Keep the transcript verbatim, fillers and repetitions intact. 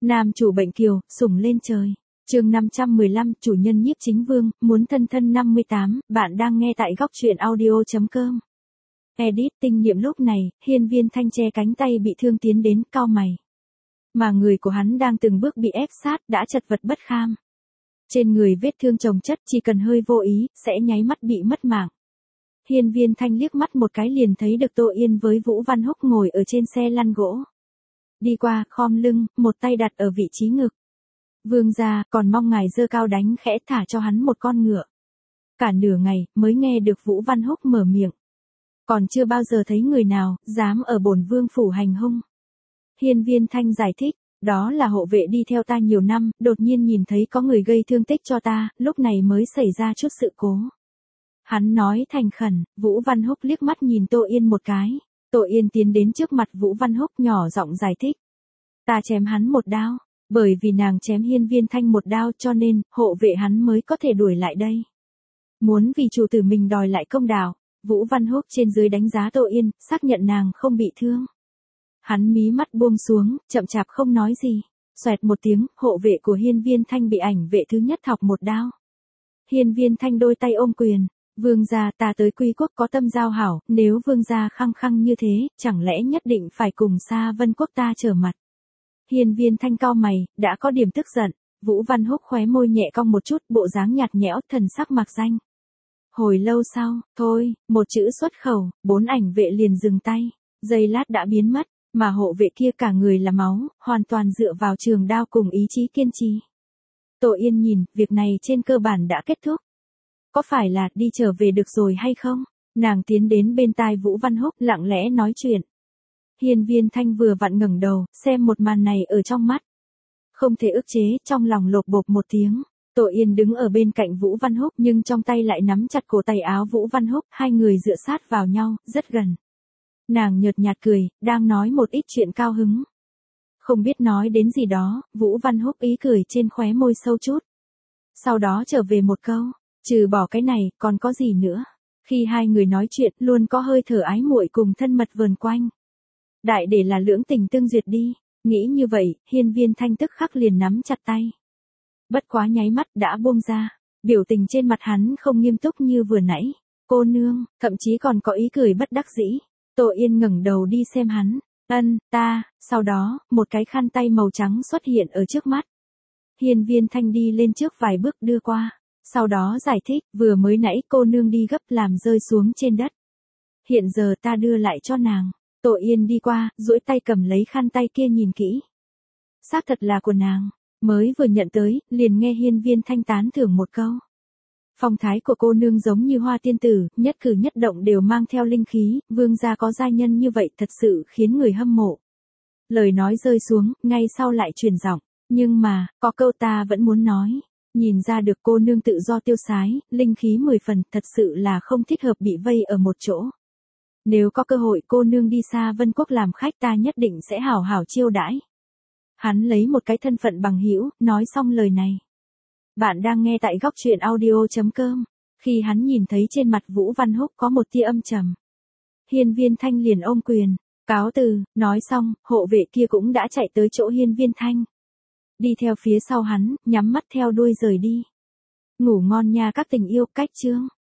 Nam chủ bệnh kiều, sủng lên trời. Chương năm trăm mười lăm, chủ nhân Nhiếp Chính Vương, muốn thân thân năm mươi tám, bạn đang nghe tại góc truyện audio chấm com. Edit tinh niệm lúc này, Hiên Viên Thanh che cánh tay bị thương tiến đến, cau mày. Mà người của hắn đang từng bước bị ép sát, đã chật vật bất kham. Trên người vết thương chồng chất, chỉ cần hơi vô ý, sẽ nháy mắt bị mất mạng. Hiên Viên Thanh liếc mắt một cái liền thấy được Tô Yên với Vũ Văn Húc ngồi ở trên xe lăn gỗ. Đi qua, khom lưng, một tay đặt ở vị trí ngực. Vương gia, còn mong ngài giơ cao đánh khẽ thả cho hắn một con ngựa. Cả nửa ngày, mới nghe được Vũ Văn Húc mở miệng. Còn chưa bao giờ thấy người nào, dám ở bổn vương phủ hành hung. Hiên Viên Thanh giải thích, đó là hộ vệ đi theo ta nhiều năm, đột nhiên nhìn thấy có người gây thương tích cho ta, lúc này mới xảy ra chút sự cố. Hắn nói thành khẩn, Vũ Văn Húc liếc mắt nhìn Tô Yên một cái. Tô Yên tiến đến trước mặt Vũ Văn Húc nhỏ giọng giải thích. Ta chém hắn một đao, bởi vì nàng chém Hiên Viên Thanh một đao cho nên, hộ vệ hắn mới có thể đuổi lại đây. Muốn vì chủ tử mình đòi lại công đạo, Vũ Văn Húc trên dưới đánh giá Tô Yên, xác nhận nàng không bị thương. Hắn mí mắt buông xuống, chậm chạp không nói gì. Xoẹt một tiếng, hộ vệ của Hiên Viên Thanh bị ảnh vệ thứ nhất thọc một đao. Hiên Viên Thanh đôi tay ôm quyền. Vương gia, ta tới Quy Quốc có tâm giao hảo, nếu vương gia khăng khăng như thế, chẳng lẽ nhất định phải cùng Sa Vân Quốc ta trở mặt. Hiên Viên Thanh cau mày, đã có điểm tức giận. Vũ Văn Húc khóe môi nhẹ cong một chút, bộ dáng nhạt nhẽo, thần sắc mạc danh. Hồi lâu sau, thôi, một chữ xuất khẩu, bốn ảnh vệ liền dừng tay. Giây lát đã biến mất, mà hộ vệ kia cả người là máu, hoàn toàn dựa vào trường đao cùng ý chí kiên trì. Tô Yên nhìn, việc này trên cơ bản đã kết thúc. Có phải là đi trở về được rồi hay không? Nàng tiến đến bên tai Vũ Văn Húc lặng lẽ nói chuyện. Hiên Viên Thanh vừa vặn ngẩng đầu, xem một màn này ở trong mắt. Không thể ức chế, trong lòng lột bột một tiếng. Tô Yên đứng ở bên cạnh Vũ Văn Húc nhưng trong tay lại nắm chặt cổ tay áo Vũ Văn Húc, hai người dựa sát vào nhau, rất gần. Nàng nhợt nhạt cười, đang nói một ít chuyện cao hứng. Không biết nói đến gì đó, Vũ Văn Húc ý cười trên khóe môi sâu chút. Sau đó trở về một câu. Trừ bỏ cái này, còn có gì nữa? Khi hai người nói chuyện, luôn có hơi thở ái muội cùng thân mật vờn quanh. Đại để là lưỡng tình tương duyệt đi. Nghĩ như vậy, Hiên Viên Thanh tức khắc liền nắm chặt tay. Bất quá nháy mắt đã buông ra. Biểu tình trên mặt hắn không nghiêm túc như vừa nãy. Cô nương, thậm chí còn có ý cười bất đắc dĩ. Tô Yên ngẩng đầu đi xem hắn. Ân, ta, sau đó, một cái khăn tay màu trắng xuất hiện ở trước mắt. Hiên Viên Thanh đi lên trước vài bước đưa qua. Sau đó giải thích, vừa mới nãy cô nương đi gấp làm rơi xuống trên đất. Hiện giờ ta đưa lại cho nàng. Tô Yên đi qua, duỗi tay cầm lấy khăn tay kia nhìn kỹ. Xác thật là của nàng. Mới vừa nhận tới, liền nghe Hiên Viên Thanh tán thưởng một câu. Phong thái của cô nương giống như hoa tiên tử, nhất cử nhất động đều mang theo linh khí, vương gia có giai nhân như vậy thật sự khiến người hâm mộ. Lời nói rơi xuống, ngay sau lại truyền giọng. Nhưng mà, có câu ta vẫn muốn nói. Nhìn ra được cô nương tự do tiêu sái, linh khí mười phần, thật sự là không thích hợp bị vây ở một chỗ. Nếu có cơ hội cô nương đi Sa Vân Quốc làm khách ta nhất định sẽ hảo hảo chiêu đãi. Hắn lấy một cái thân phận bằng hữu, nói xong lời này. Bạn đang nghe tại góc truyện audio chấm com. Khi hắn nhìn thấy trên mặt Vũ Văn Húc có một tia âm trầm. Hiên Viên Thanh liền ôm quyền, cáo từ, nói xong, hộ vệ kia cũng đã chạy tới chỗ Hiên Viên Thanh. Đi theo phía sau hắn, nhắm mắt theo đuôi rời đi. Ngủ ngon nha các tình yêu, cách chương.